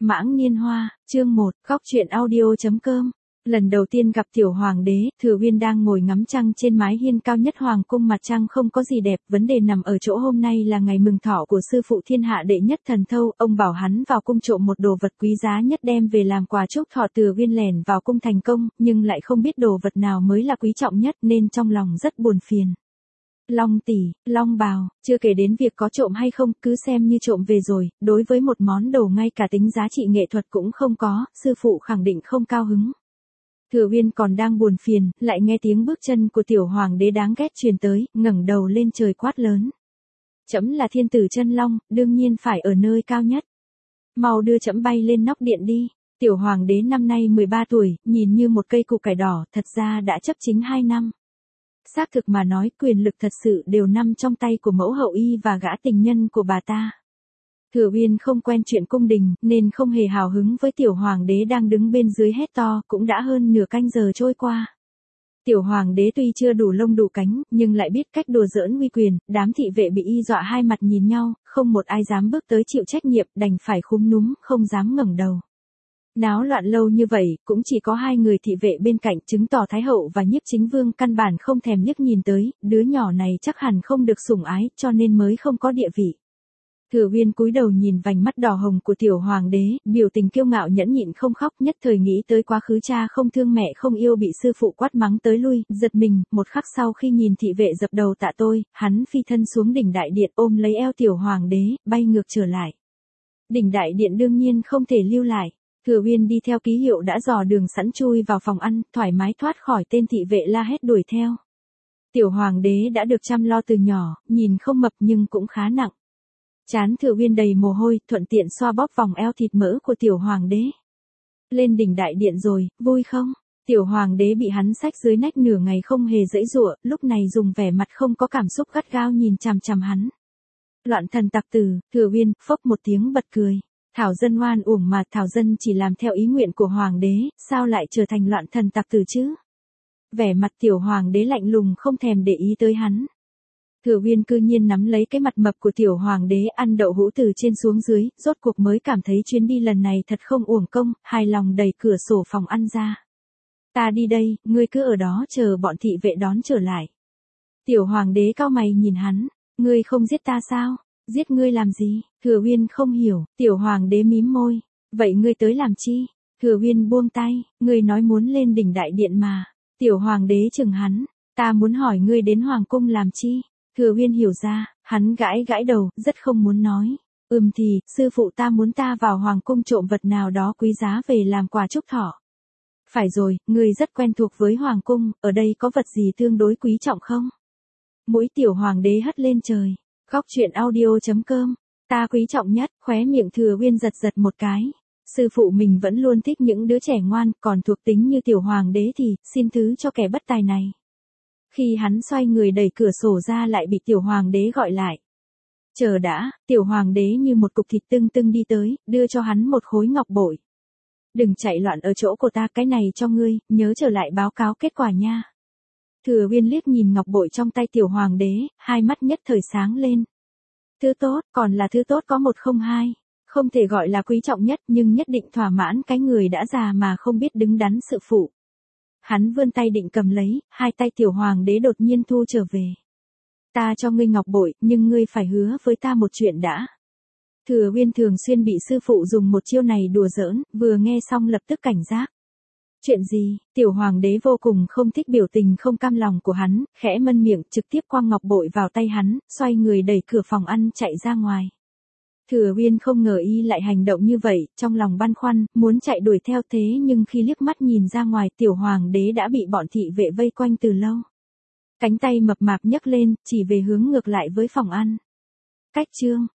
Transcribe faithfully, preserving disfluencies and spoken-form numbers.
Mãng Niên Hoa, chương một, góc truyện audio chấm com. Lần đầu tiên gặp tiểu hoàng đế, Thừa Uyên đang ngồi ngắm trăng trên mái hiên cao nhất hoàng cung, mặt trăng không có gì đẹp, vấn đề nằm ở chỗ hôm nay là ngày mừng thọ của sư phụ thiên hạ đệ nhất thần thâu, ông bảo hắn vào cung trộm một đồ vật quý giá nhất đem về làm quà chúc thọ. Thừa Uyên lẻn vào cung thành công, nhưng lại không biết đồ vật nào mới là quý trọng nhất nên trong lòng rất buồn phiền. Long tỷ, long bào, chưa kể đến việc có trộm hay không, cứ xem như trộm về rồi, đối với một món đồ ngay cả tính giá trị nghệ thuật cũng không có, sư phụ khẳng định không cao hứng. Thừa Uyên còn đang buồn phiền, lại nghe tiếng bước chân của tiểu hoàng đế đáng ghét truyền tới, ngẩng đầu lên trời quát lớn. Trẫm là thiên tử chân long, đương nhiên phải ở nơi cao nhất. Mau đưa trẫm bay lên nóc điện đi. Tiểu hoàng đế năm nay mười ba tuổi, nhìn như một cây củ cải đỏ, thật ra đã chấp chính hai năm. Xác thực mà nói, quyền lực thật sự đều nằm trong tay của mẫu hậu y và gã tình nhân của bà ta. Thừa Uyên không quen chuyện cung đình, nên không hề hào hứng với tiểu hoàng đế đang đứng bên dưới hét to, cũng đã hơn nửa canh giờ trôi qua. Tiểu hoàng đế tuy chưa đủ lông đủ cánh, nhưng lại biết cách đùa giỡn uy quyền, đám thị vệ bị y dọa hai mặt nhìn nhau, không một ai dám bước tới chịu trách nhiệm, đành phải khúm núm, không dám ngẩng đầu. Náo loạn lâu như vậy, cũng chỉ có hai người thị vệ bên cạnh, chứng tỏ Thái hậu và Nhiếp Chính Vương căn bản không thèm liếc nhìn tới, đứa nhỏ này chắc hẳn không được sủng ái, cho nên mới không có địa vị. Thừa Uyên cúi đầu nhìn vành mắt đỏ hồng của tiểu hoàng đế, biểu tình kiêu ngạo nhẫn nhịn không khóc, nhất thời nghĩ tới quá khứ cha không thương mẹ không yêu bị sư phụ quát mắng tới lui, giật mình, một khắc sau khi nhìn thị vệ dập đầu tạ tôi, hắn phi thân xuống đỉnh đại điện ôm lấy eo tiểu hoàng đế, bay ngược trở lại. Đỉnh đại điện đương nhiên không thể lưu lại. Thừa Uyên đi theo ký hiệu đã dò đường sẵn chui vào phòng ăn, thoải mái thoát khỏi tên thị vệ la hét đuổi theo. Tiểu hoàng đế đã được chăm lo từ nhỏ, nhìn không mập nhưng cũng khá nặng. Trán Thừa Uyên đầy mồ hôi, thuận tiện xoa bóp vòng eo thịt mỡ của tiểu hoàng đế. Lên đỉnh đại điện rồi, vui không? Tiểu hoàng đế bị hắn xách dưới nách nửa ngày không hề giãy giụa, lúc này dùng vẻ mặt không có cảm xúc gắt gao nhìn chằm chằm hắn. Loạn thần tặc tử, Thừa Uyên phốc một tiếng bật cười. Thảo dân oan uổng mà, Thảo dân chỉ làm theo ý nguyện của hoàng đế, sao lại trở thành loạn thần tặc tử chứ? Vẻ mặt tiểu hoàng đế lạnh lùng không thèm để ý tới hắn. Thừa Uyên cư nhiên nắm lấy cái mặt mập của tiểu hoàng đế ăn đậu hũ từ trên xuống dưới, rốt cuộc mới cảm thấy chuyến đi lần này thật không uổng công, hài lòng đẩy cửa sổ phòng ăn ra. Ta đi đây, ngươi cứ ở đó chờ bọn thị vệ đón trở lại. Tiểu hoàng đế cau mày nhìn hắn, ngươi không giết ta sao? Giết ngươi làm gì? Thừa Uyên không hiểu, tiểu hoàng đế mím môi. Vậy ngươi tới làm chi? Thừa Uyên buông tay, ngươi nói muốn lên đỉnh đại điện mà. Tiểu hoàng đế chừng hắn, ta muốn hỏi ngươi đến hoàng cung làm chi? Thừa Uyên hiểu ra, hắn gãi gãi đầu, rất không muốn nói. Ừm thì, sư phụ ta muốn ta vào hoàng cung trộm vật nào đó quý giá về làm quà chúc thọ. Phải rồi, ngươi rất quen thuộc với hoàng cung, ở đây có vật gì tương đối quý trọng không? Mũi tiểu hoàng đế hất lên trời. Góc truyện audio chấm com, ta quý trọng nhất, khóe miệng Thừa Uyên giật giật một cái. Sư phụ mình vẫn luôn thích những đứa trẻ ngoan, còn thuộc tính như tiểu hoàng đế thì, xin thứ cho kẻ bất tài này. Khi hắn xoay người đẩy cửa sổ ra lại bị tiểu hoàng đế gọi lại. Chờ đã, tiểu hoàng đế như một cục thịt tưng tưng đi tới, đưa cho hắn một khối ngọc bội. Đừng chạy loạn ở chỗ của ta, cái này cho ngươi, nhớ trở lại báo cáo kết quả nha. Thừa Uyên liếc nhìn ngọc bội trong tay tiểu hoàng đế, hai mắt nhất thời sáng lên. Thứ tốt, còn là thứ tốt có một không hai. Không thể gọi là quý trọng nhất nhưng nhất định thỏa mãn cái người đã già mà không biết đứng đắn sự phụ. Hắn vươn tay định cầm lấy, hai tay tiểu hoàng đế đột nhiên thu trở về. Ta cho ngươi ngọc bội, nhưng ngươi phải hứa với ta một chuyện đã. Thừa Uyên thường xuyên bị sư phụ dùng một chiêu này đùa giỡn, vừa nghe xong lập tức cảnh giác. Chuyện gì? Tiểu hoàng đế vô cùng không thích biểu tình không cam lòng của hắn, khẽ mân miệng trực tiếp quăng ngọc bội vào tay hắn, xoay người đẩy cửa phòng ăn chạy ra ngoài. Thừa Uyên không ngờ y lại hành động như vậy, trong lòng băn khoăn, muốn chạy đuổi theo thế nhưng khi liếc mắt nhìn ra ngoài tiểu hoàng đế đã bị bọn thị vệ vây quanh từ lâu. Cánh tay mập mạp nhấc lên, chỉ về hướng ngược lại với phòng ăn. Cách chương.